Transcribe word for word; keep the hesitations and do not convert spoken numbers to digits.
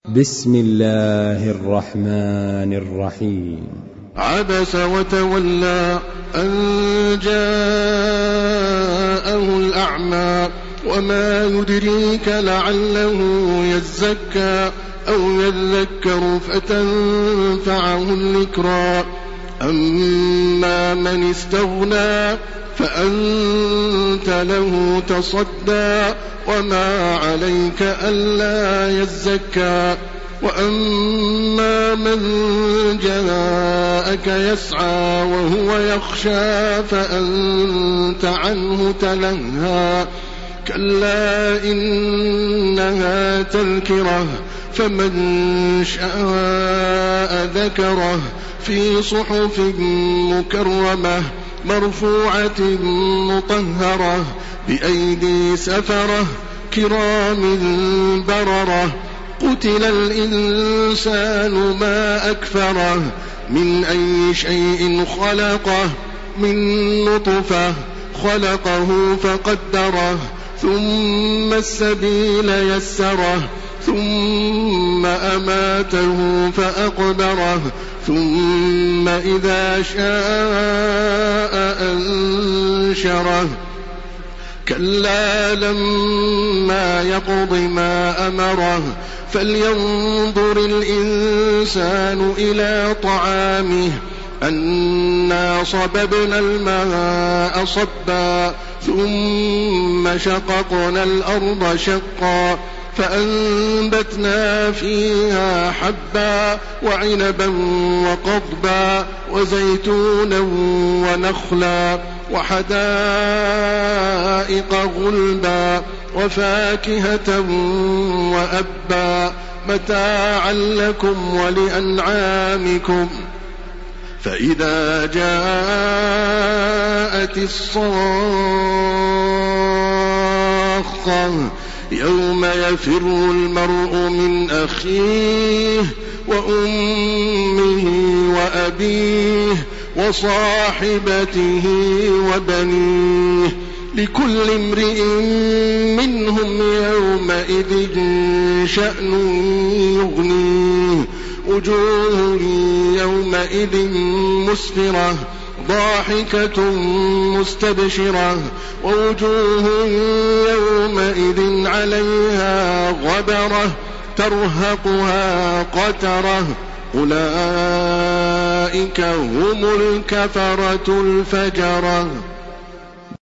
بسم الله الرحمن الرحيم. عبس وتولى أن جاءه الأعمى وما يدريك لعله يزكى أو يذكر فتنفعه الذكرى. أما من استغنى فأنت له تصدى وما عليك ألا يزكى. وأما من جاءك يسعى وهو يخشى فأنت عنه تلهى. كلا إنها تذكرة فمن شاء ذكره في صحف مكرمة مرفوعة مطهرة بأيدي سفرة كرام بررة. قتل الإنسان ما أكفره من أي شيء خلقه من نطفة خلقه فقدره ثم السبيل يسره ثم أماته فأقبره ثم إذا شاء أنشره. كلا لما يقض ما أمره فلينظر الإنسان إلى طعامه أنا صببنا الماء صبا ثم شققنا الأرض شقا فأنبتنا فيها حبا وعنبا وقضبا وزيتونا ونخلا وحدائق غلبا وفاكهة وأبا متاعا لكم ولأنعامكم. فإذا جاءت الصاخة يوم يفر المرء من أخيه وأمه وأبيه وصاحبته وبنيه لكل امرئ منهم يومئذ شأن يغنيه. وجوه يومئذ مسفرة ضاحكة مستبشرة ووجوه يومئذ عليها غبرة ترهقها قترة أولئك هم الكفرة الفجرة.